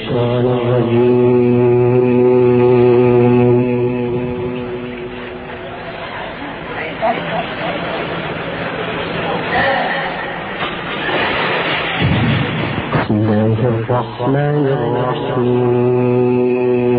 الشيطان الرجيم. بسم الله الرحمن الرحيم.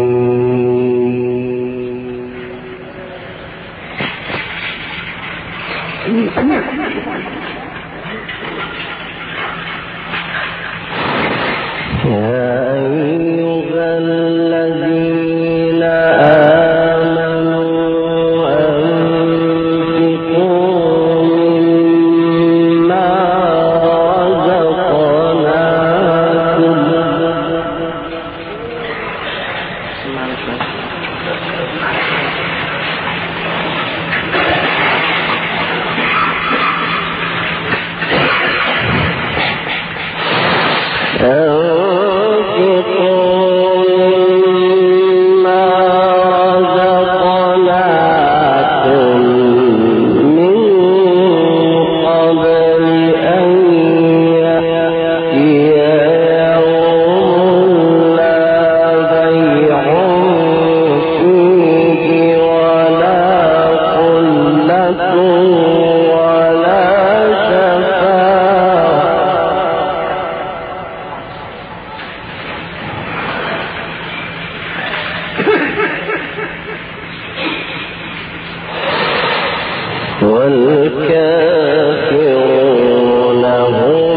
والكافرون هم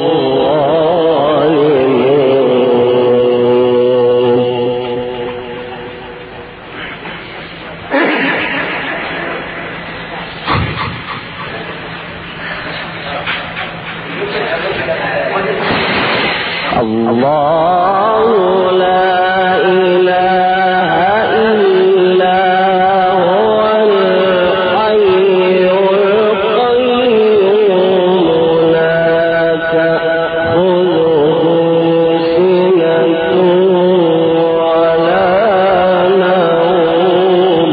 الظالمون. الله لا إله إلا هو الحي القيوم لا تأخذه سنة ولا نوم.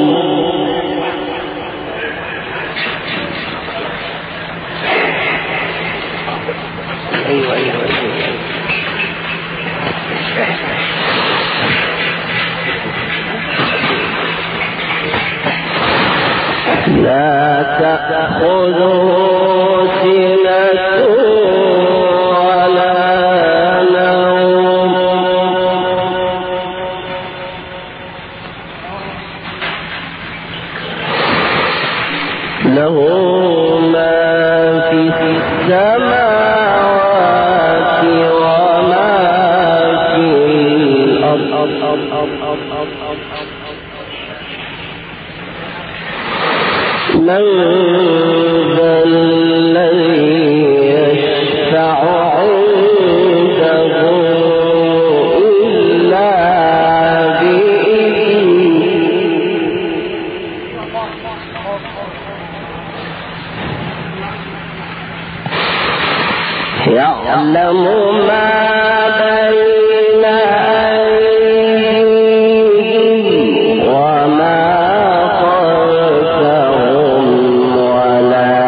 لا تأخذه سنة ولا نوم له ما في السماوات وما في الأرض. من ذا الذي يشفع عنده إلا بإذنه يعلم ما بين أيديهم وما خلفهم ولا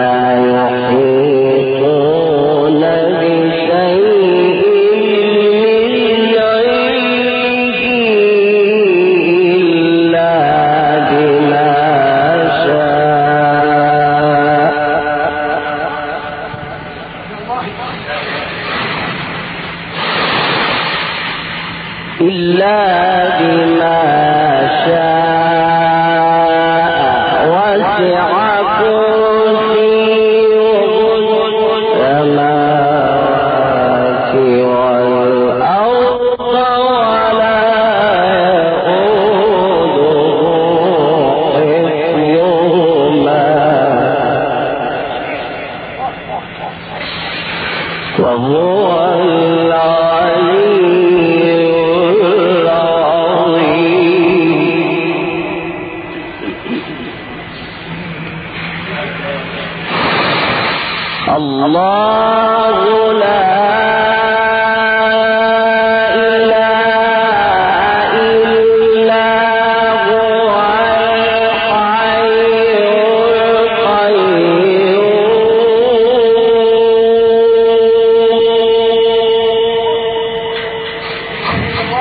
يحيطون بشيء من علمه إلا بما شاء. إلا بما شاء وسع كرسيه السماوات والأرض ولا يؤوده حفظهما وهو الله لا إله إلا هو الحي القيوم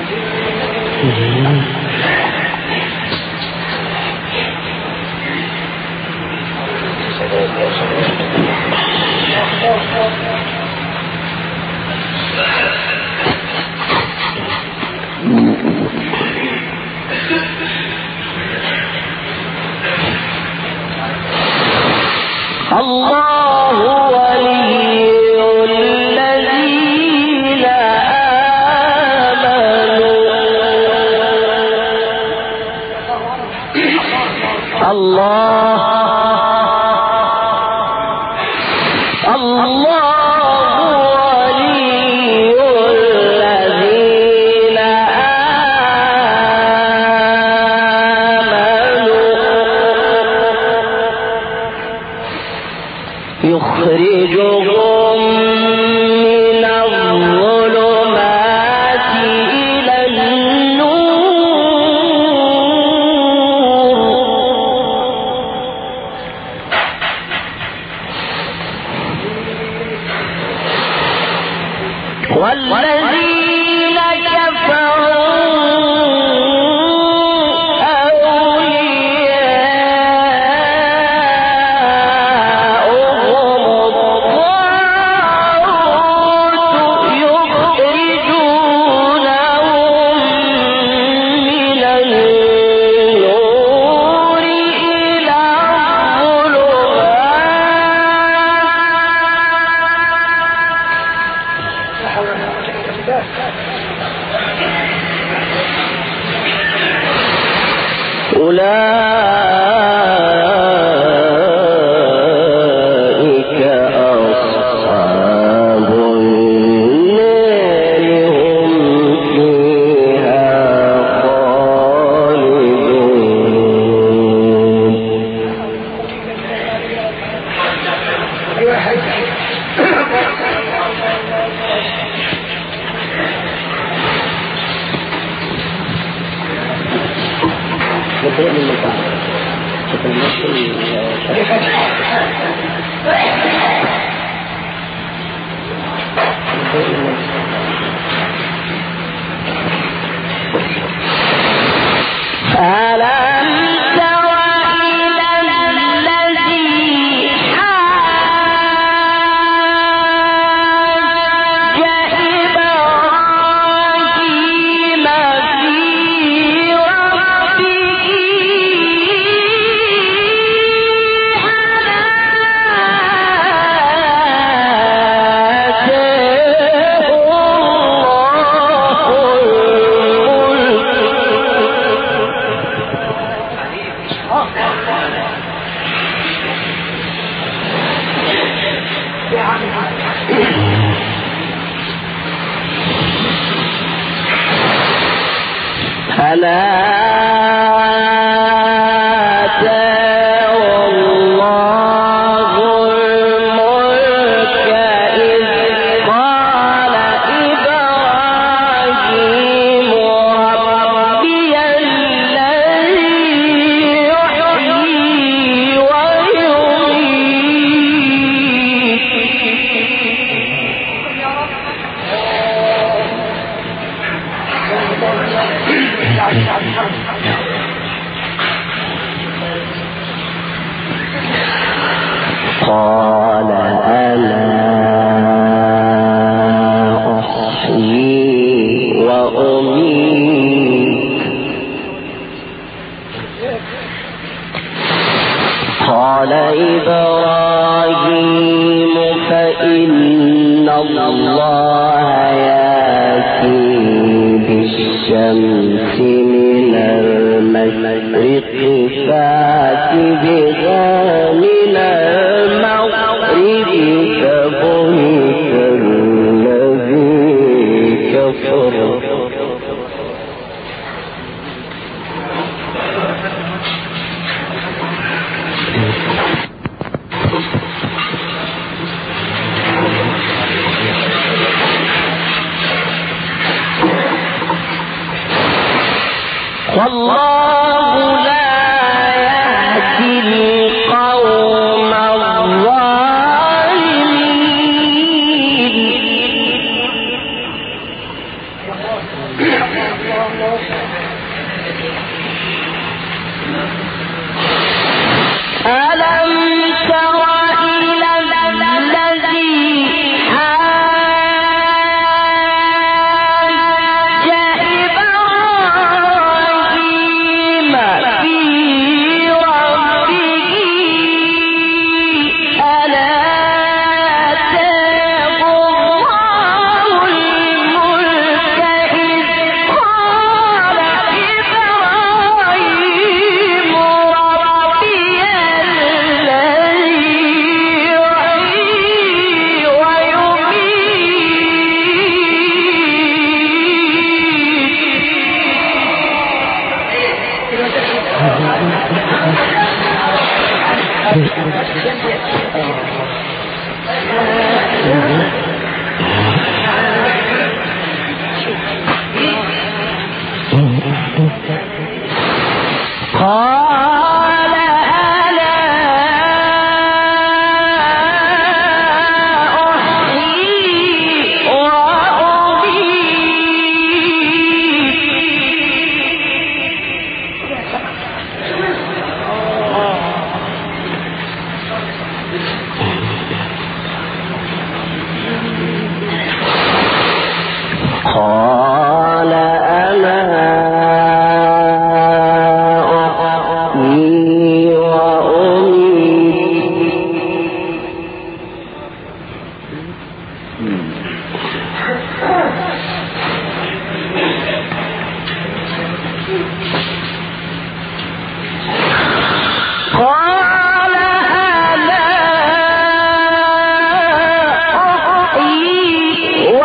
والله لا يهدي القوم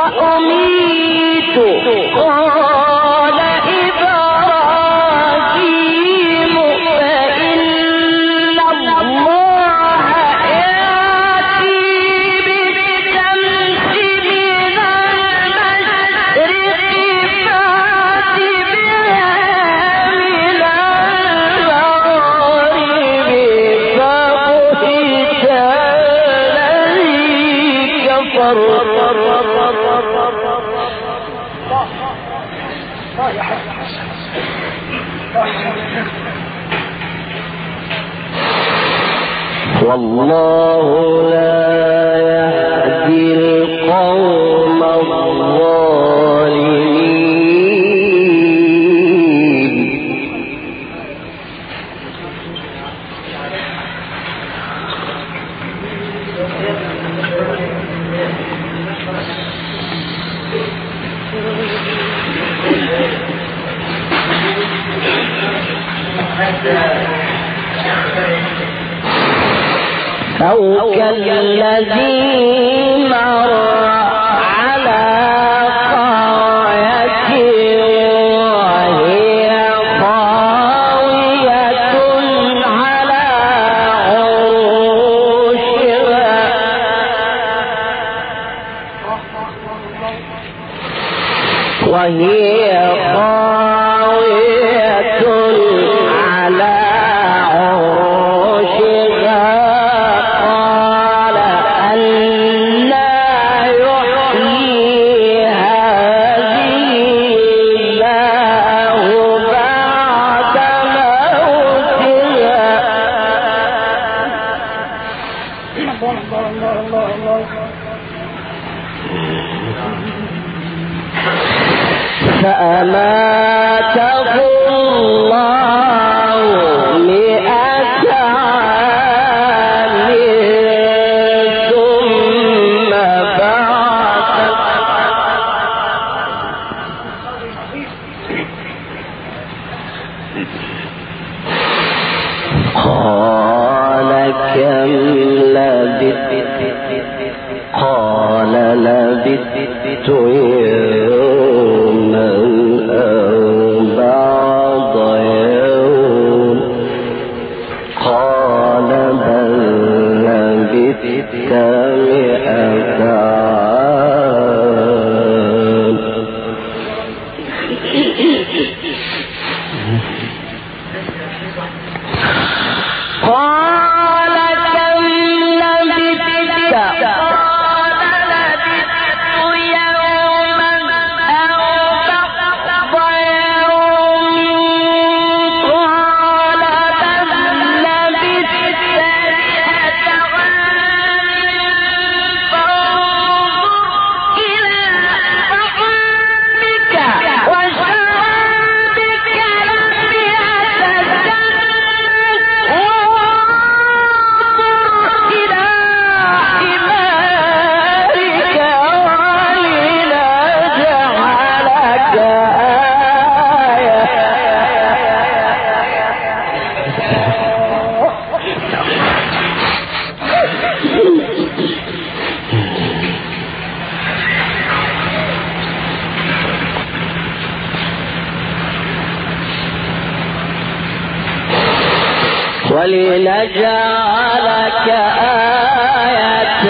وأميت قال إبراهيم فإن الله يأتي بالشمس من المشرق فأت بها من المغرب فبهت الذي كفر والله لا يهدي القوم الظالمين. أو كالذي مر على قرية وهي خاوية على عروشها فأماته الله 100 عام ثم بعثه قال كم لبثت قال لبثت يوما أو بعض يوم قال بل لبثت 100 عام قال كم لبثت قال لبثت يوما أو بعض يوم قال بل لبثت 100 عام فانظر إلى طعامك وشرابك لم يتسنه وانظر إلى حمارك ولنجعلك آية ولنجعلك آية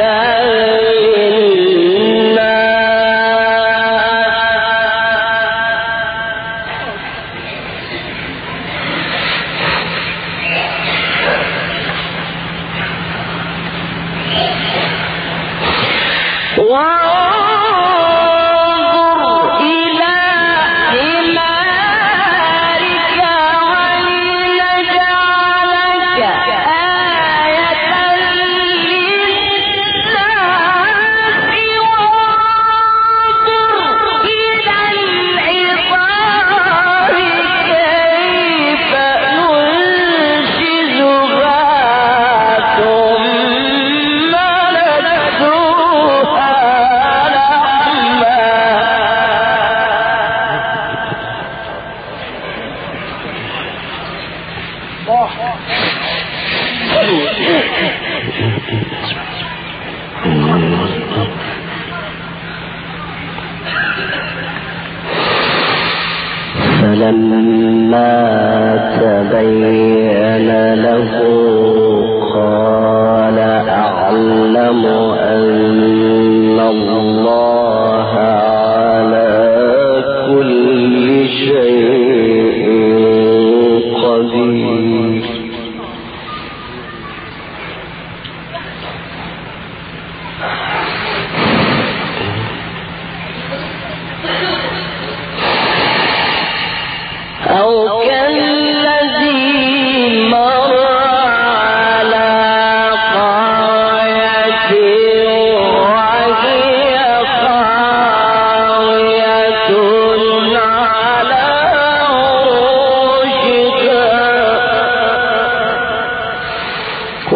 للناس وانظر إلى حمارك ولنجعلك آية فلما تبين له قال أعلم أن الله على كل شيء قدير. أو كالذي مر على قرية وهي خاوية على عروشها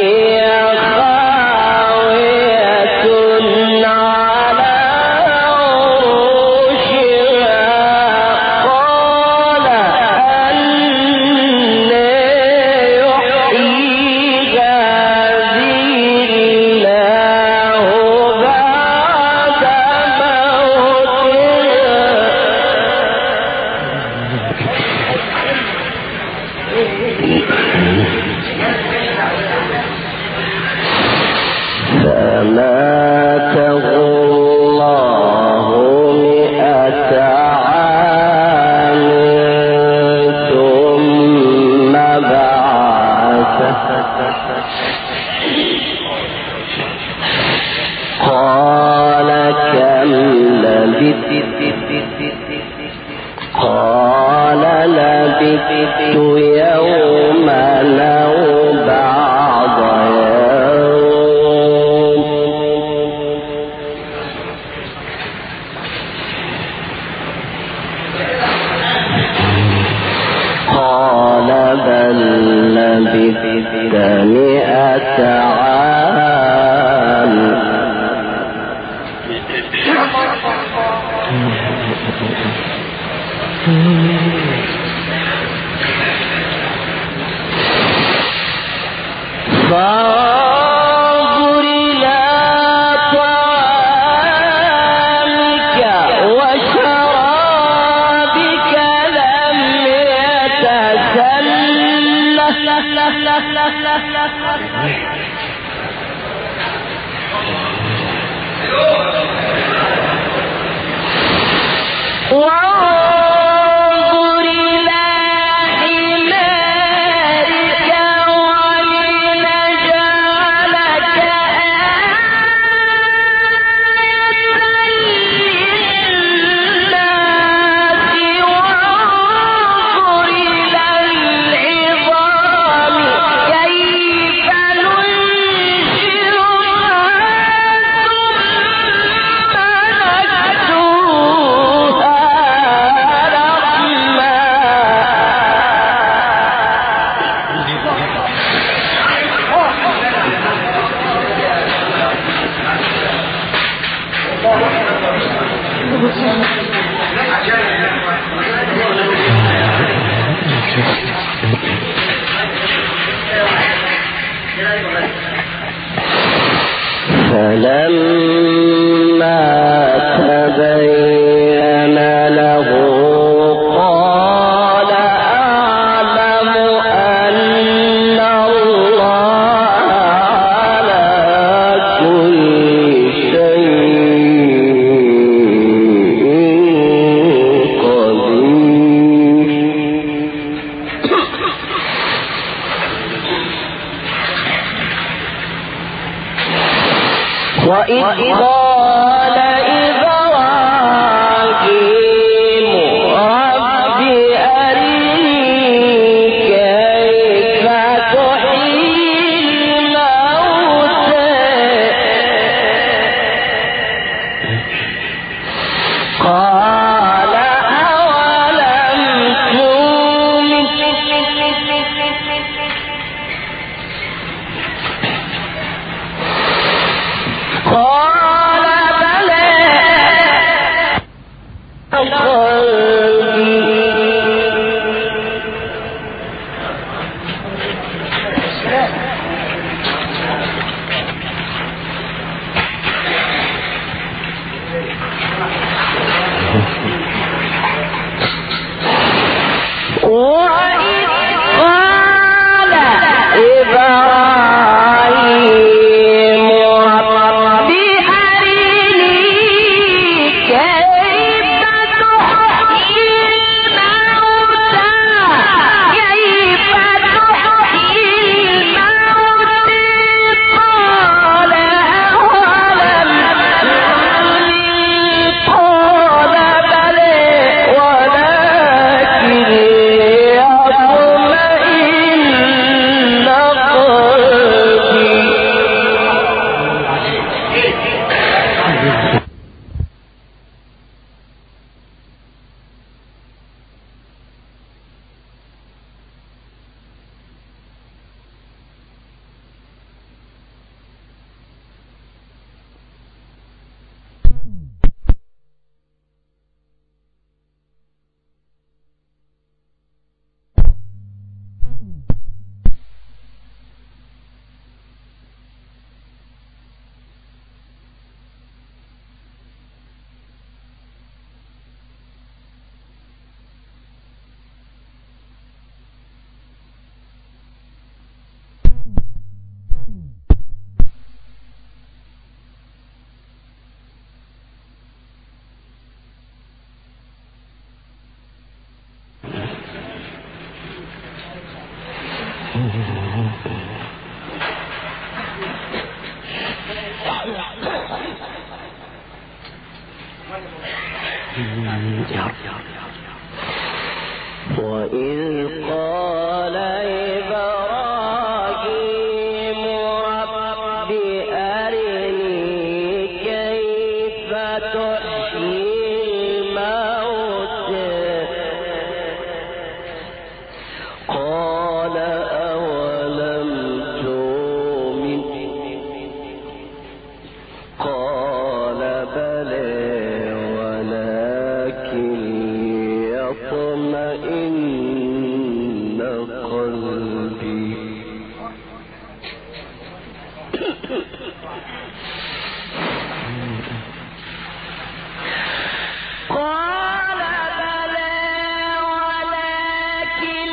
فماته الله 100 عام ثم بعثه قال كم لبثت؟ قال لبثت يوما أو بعض يوم. قال بل لبثت 100 عام. فانظر إلى طعامك وشرابك لم يتسنه وانظر إلى حمارك ولنجعلك آية للناس وانظر إلى العظام كيف ننشرها فلما تبين له قال أعلم أن الله على كل شيء قدير. وإذ قال إبراهيم رب أرني كيف تحيي الموتى قال أولم تؤمن قال بلى قلبي وإذ قال إبراهيم رب أرني كيف تحيي الموتى قال أولم تؤمن قال بلى ولكن يطمئن قلبي قال بلى ولكن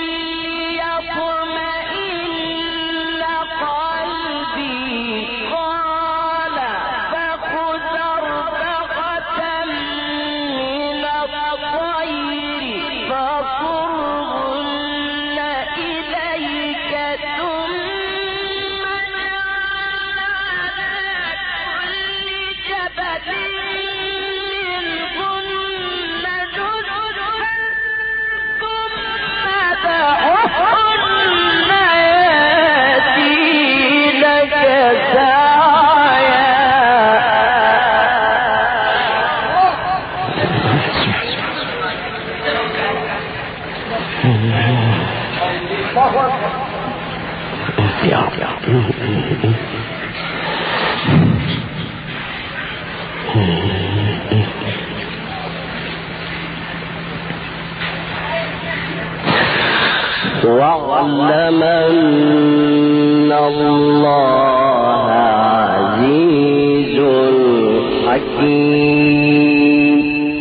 يطمئن قلبي قال فخذ أربعة من الطير فصرهن إليك ثم اجعل على كل جبل منهن جزءا ثم دعهن يأتينك سعيا واعلم أن الله عزيز حكيم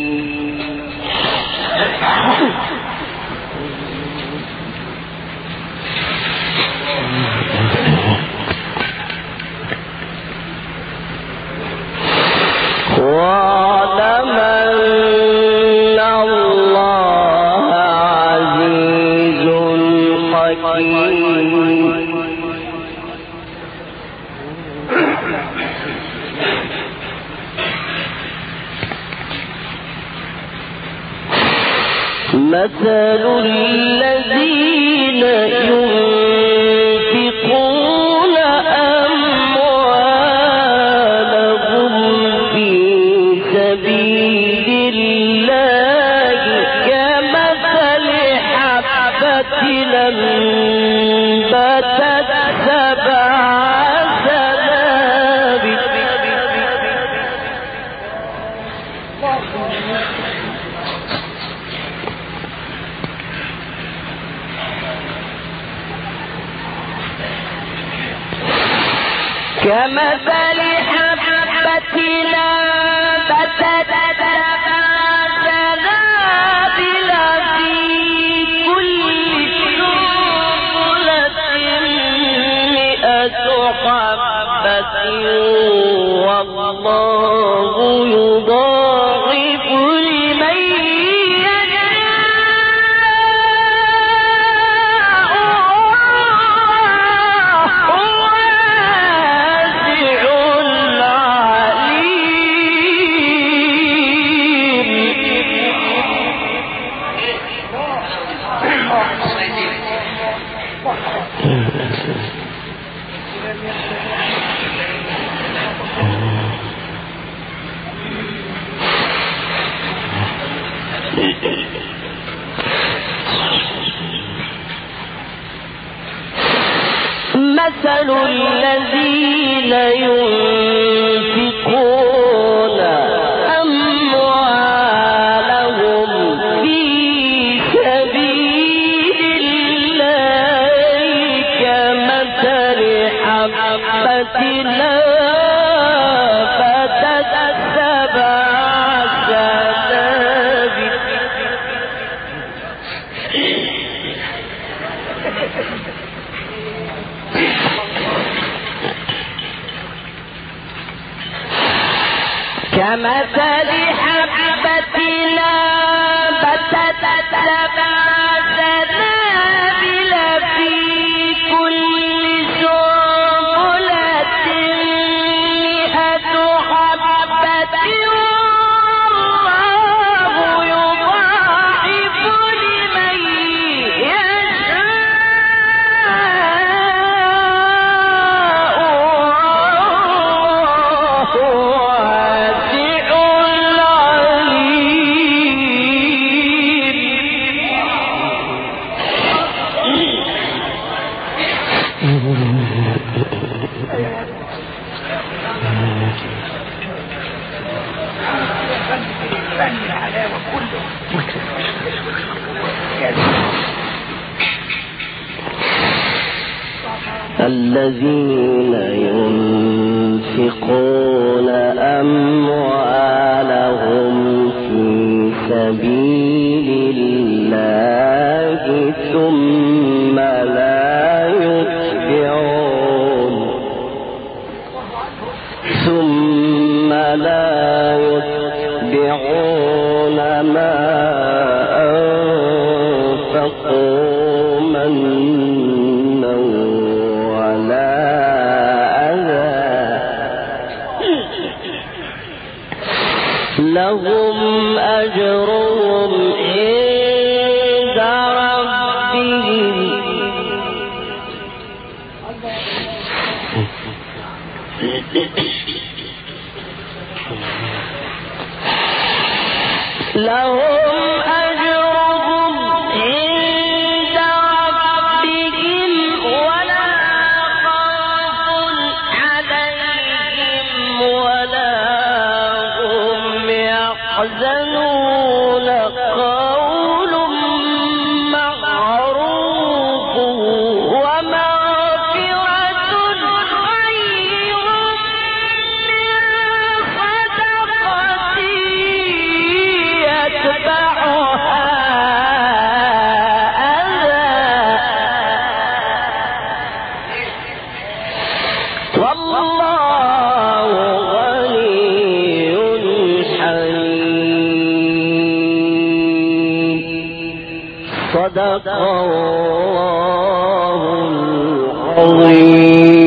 واعلم أن الله عزيز حكيم مثل الذين ينفقون أموالهم في سبيل الله كمثل حبة أنبتت سبع سنابل كمثل حبة أنبتت سبع سنابل في كل سنبلة 100 حبة والله يضاعف لمن مثل الذين ينفقون أموالهم في سبيل الله كمثل حبة أنبتت سبع سنابل كمثل حبة أنبتت سبع سنابل في كل الذين ينفقون أموالهم في سبيل الله ثم لا يتبعون ما أنفقوا منا ولا أذى لهم أجرهم عند ربهم ولا خوف عليهم ولا هم يحزنون قول معروف ومغفرة خير من صدقة يتبعها أذى والله غني حليم صدق الله العظيم.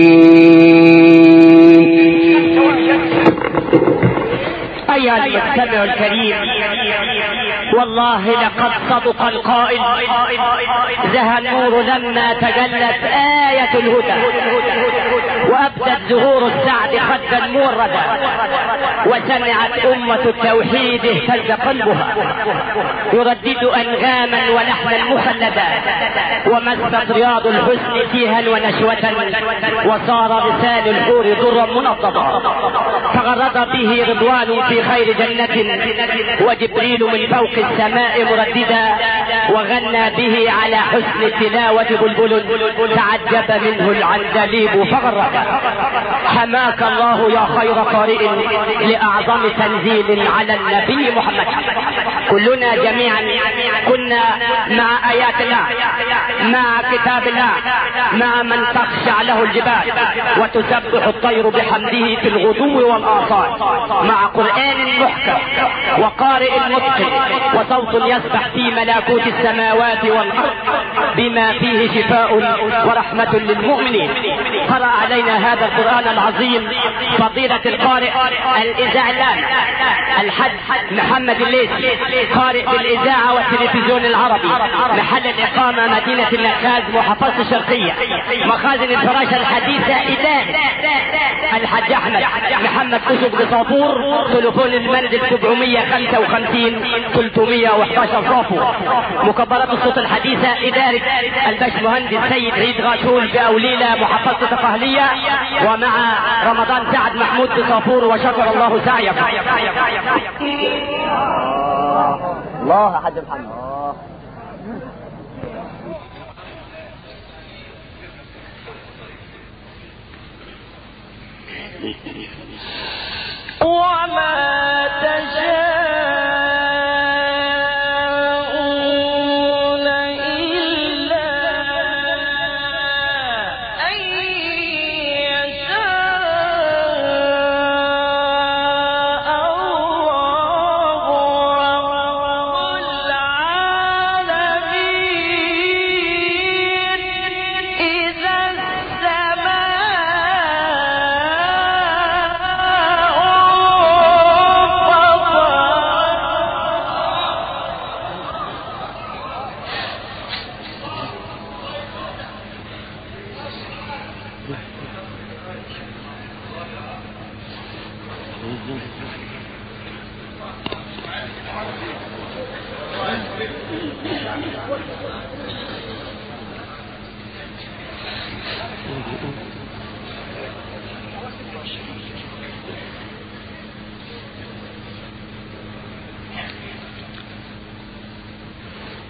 أيها المستمع الكريم، والله لقد صدق القائل: زهى النور لما تجلت آية الهدى وأبدت زهور السعد خدا موردا وسمعت أمة التوحيد اهتز قلبها يردد أنغاما ولحنا مخلدا ومست رياض الحسن فيها ونشوة وصار لسان الحور درا منضدا فغرد به رضوان في خير جنة وجبريل من فوق السماء مرددا وغنى به على حسن التلاوة بلبل تعجب منه العندليب فغرد. حماك الله يا خير قارئ لأعظم تنزيل على النبي محمد. كلنا جميعا كنا مع آيات الله، مع كتاب الله، مع من تخشع له الجبال وتسبح الطير بحمده في الغدو والآصال، مع قرآن محكم وقارئ متقن وصوت يسبح في ملكوت السماوات والأرض بما فيه شفاء ورحمة للمؤمنين. قرأ علينا هذا القرآن العظيم فضيلة القارئ الإذاعي الحاج محمد الليثي، قارئ بالإذاعة والتلفزيون العربي، محل الإقامة مدينة النخاز محافظة الشرقية، مخازن الفراشة الحديثة إدارة الحاج أحمد محمد كشك بصافور، تليفون المنزل 755 311 صافور، مكبرات الصوت الحديثة إدارة الباشمهندس سيد عيد غاسول بأوليلة محافظة القهلية، ومع رمضان سعد محمود بصافور وشكر الله سعيكم. الله يا حاج محمد. وما تشاءون إلا أن يشاء الله رب العالمين. إذا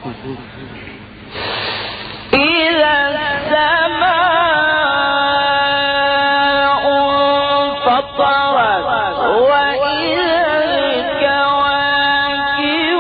إذا السماء انفطرت وإذا الكواكب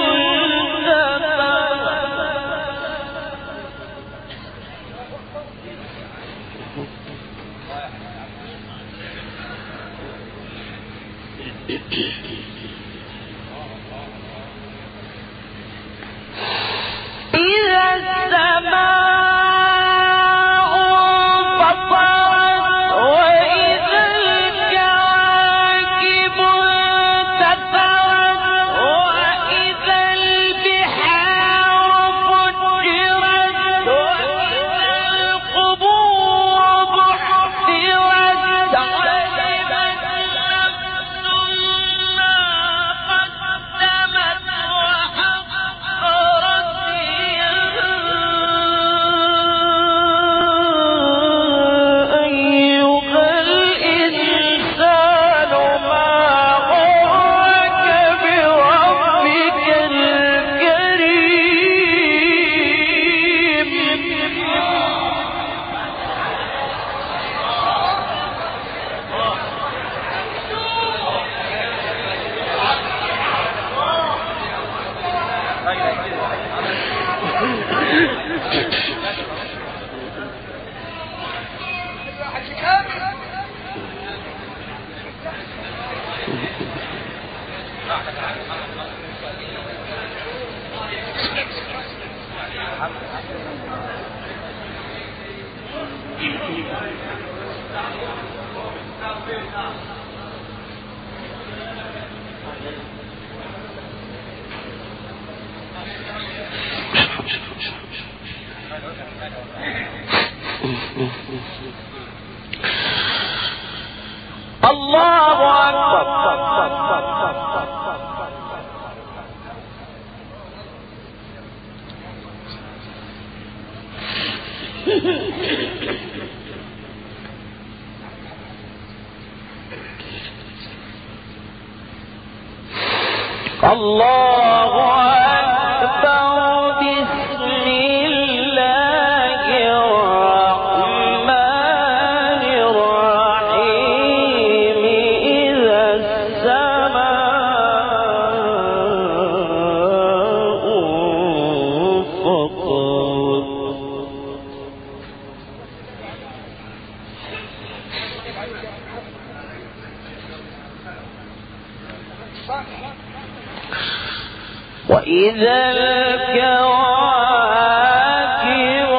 الله أكبر. الله أكبر. بسم الله الرحمن الرحيم. إذا السماء انفطرت وإذا الكواكب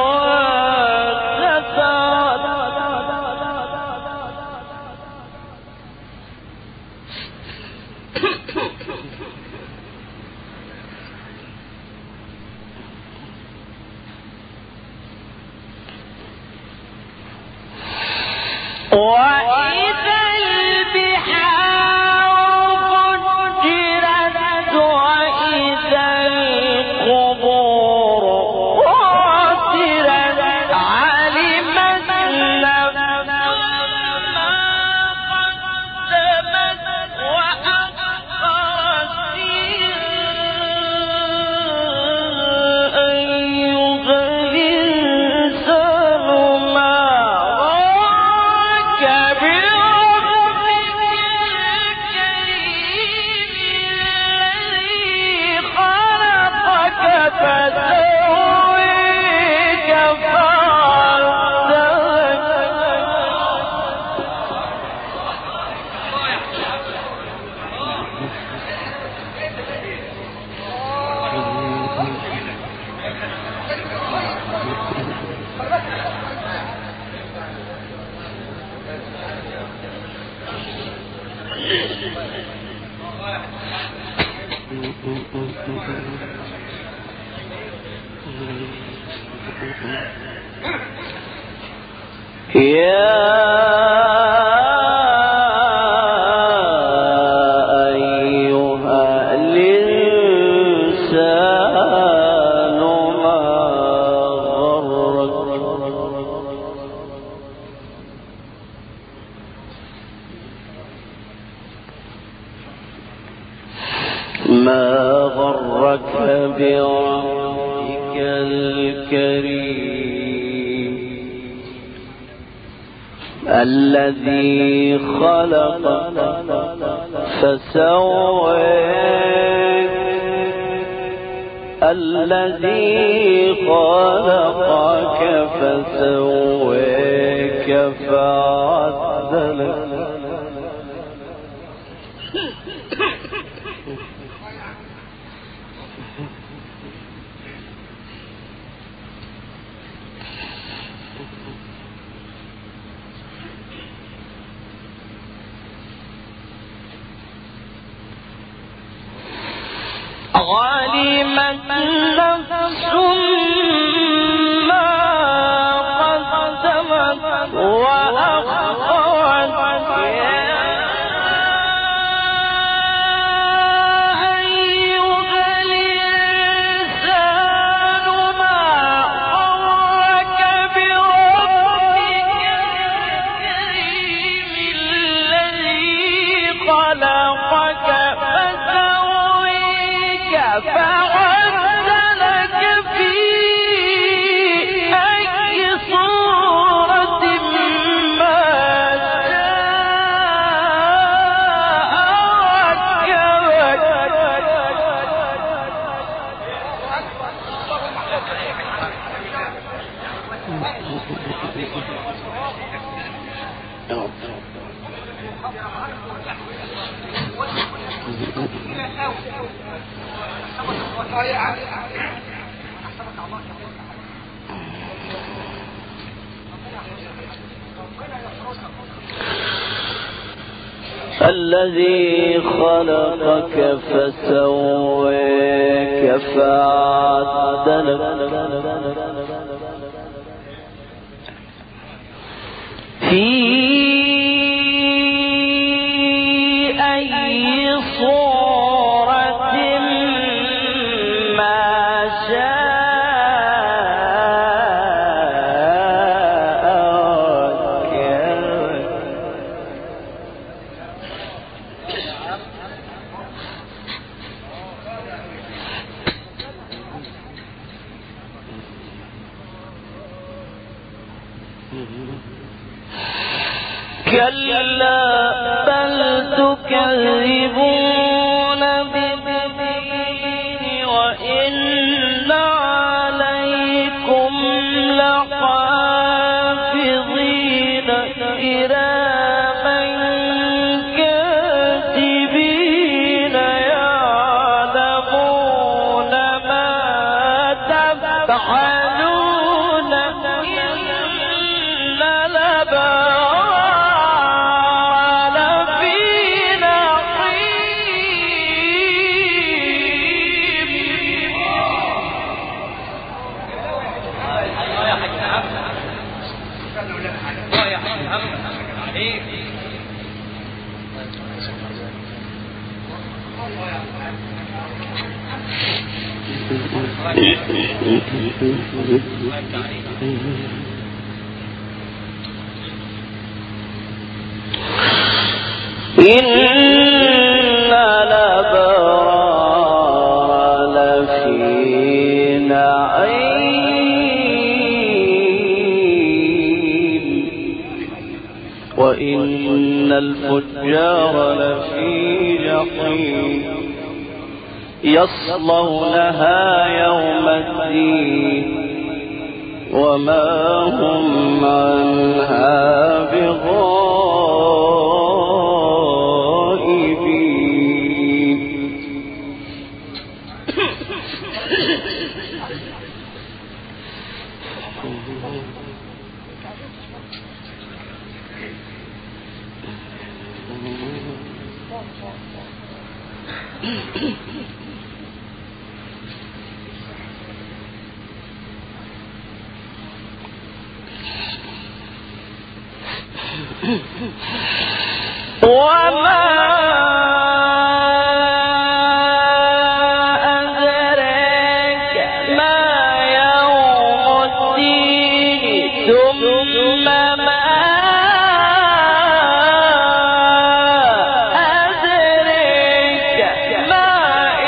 انفطرت وإذا البحار فجرت وإذا القبور بعثرت علمت نفس ما قدمت وأخرت أيها الإنسان ما غرك بربك الكريم الذي خلقك فسويك يا أيها الإنسان ما غرك ما غرك بربك الكريم الذي خلقك فسواك الذي خلقك فسواك فعدلك علمت نفس ما قدمت وأخرت يا أيها الإنسان ما غرك بربك الكريم الذي خلقك فعدلك في أي صورة ما شاء الذي خلقك فسواك فعدلك في أي صورة ما كلا بل تكذبون بالدين وإن عليكم لحافظين كراما كاتبين يعلمون ما تفعلون إن الأبرار لفي إن الأبرار لفي نعيم وإن الفجار لفي جحيم يصلونها يوم الدين وما هم عنها بغائبين وما أدراك ما يوم الدين ثم ما أدراك ما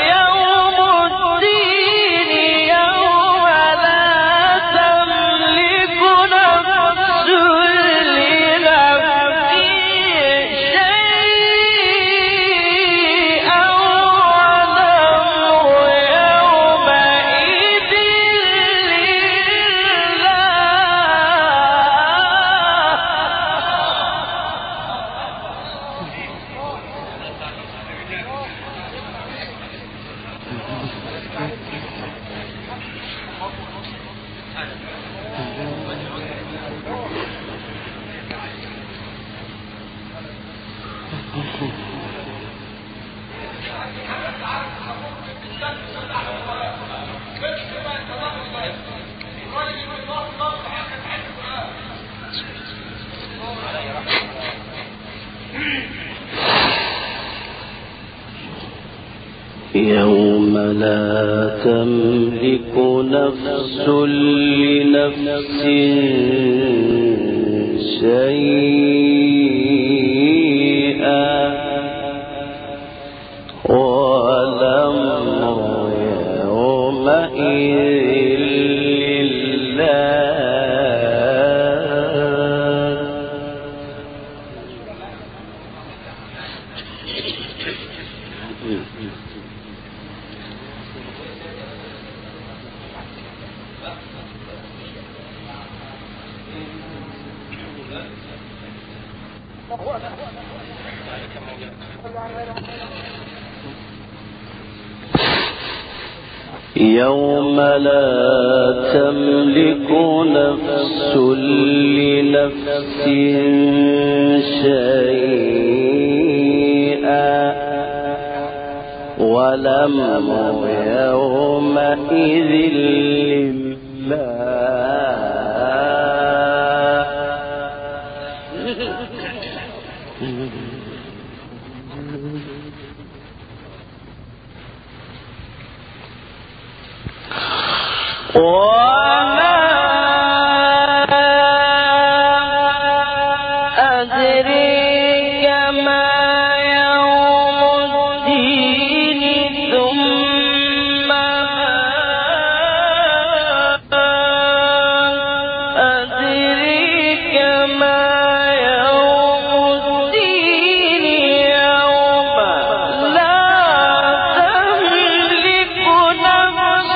يوم لا تملك نفس لنفس شيئا والأمر يومئذ لله. يوم لا تملك نفس لنفس شيئا والأمر يومئذ لله. وما أدريك ما يوم الدين ثم أدريك ما يوم الدين يوم لا تملك نفس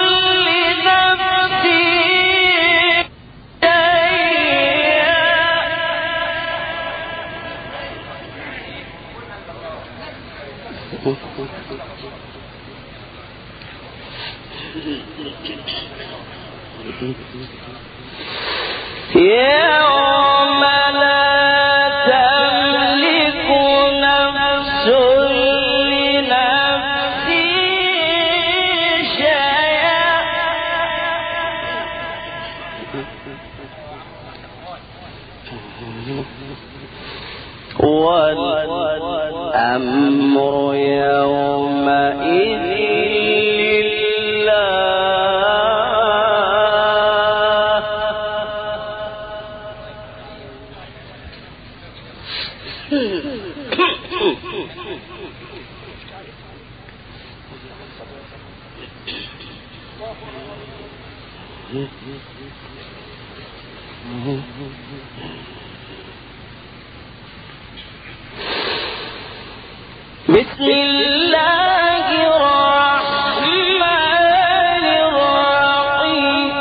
يوم لا تملك نفس لنفس شيئا والأمر يومئذ بسم الله الرحمن الرحيم.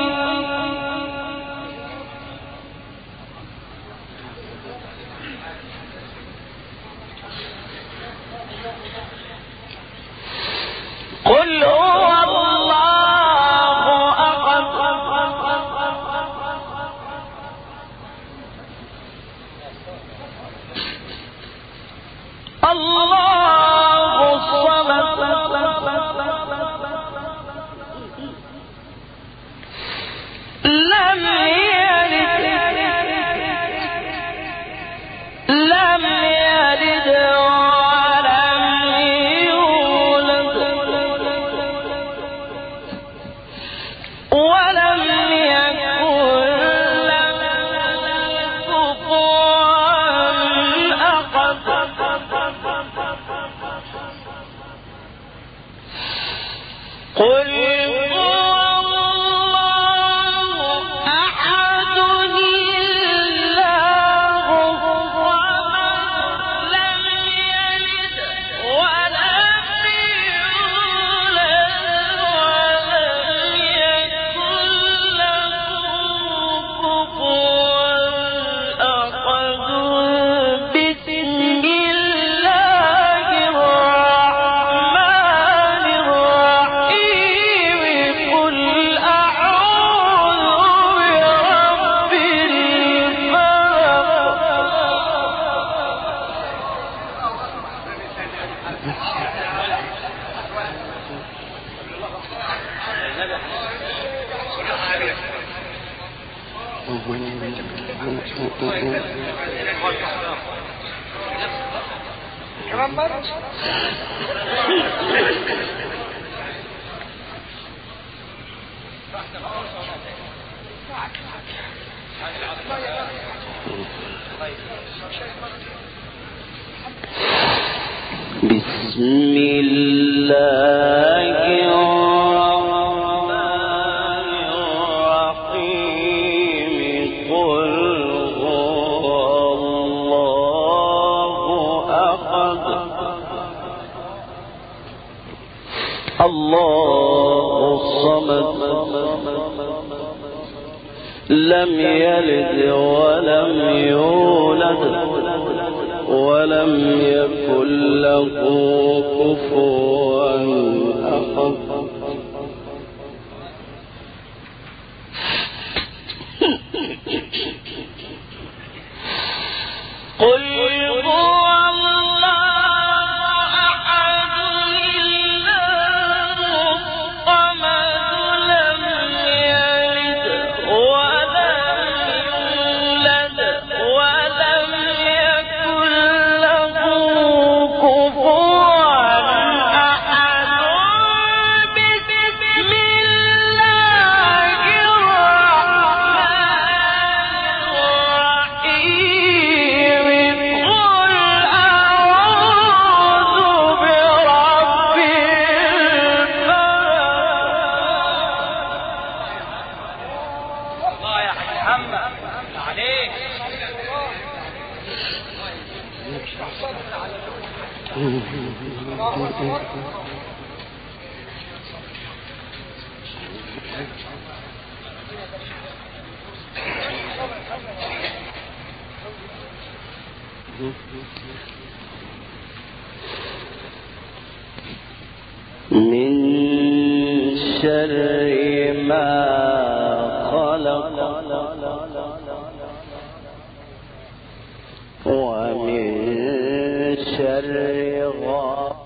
قل هو الله أحد الله الصمد لم يلد ولم يولد ولم يكن له كفوا أحد. قل هو الله أحد الله الصمد لم يلد ولم يولد ولم يكن له كفوا أحد. بسم الله الرحمن الرحيم. بسم الله الرحمن الرحيم قل هو الله أحد الله الصمد لم يلد ولم يولد ولم يكن له كفوا أحد قل هو الله أحد الله الصمد لم يلد ولم يولد ولم يكن له كفوا أحد بسم الله الرحمن الرحيم قل أعوذ برب الفلق. الله يا محمد عليك. من شر ما خلق ومن شر غاسق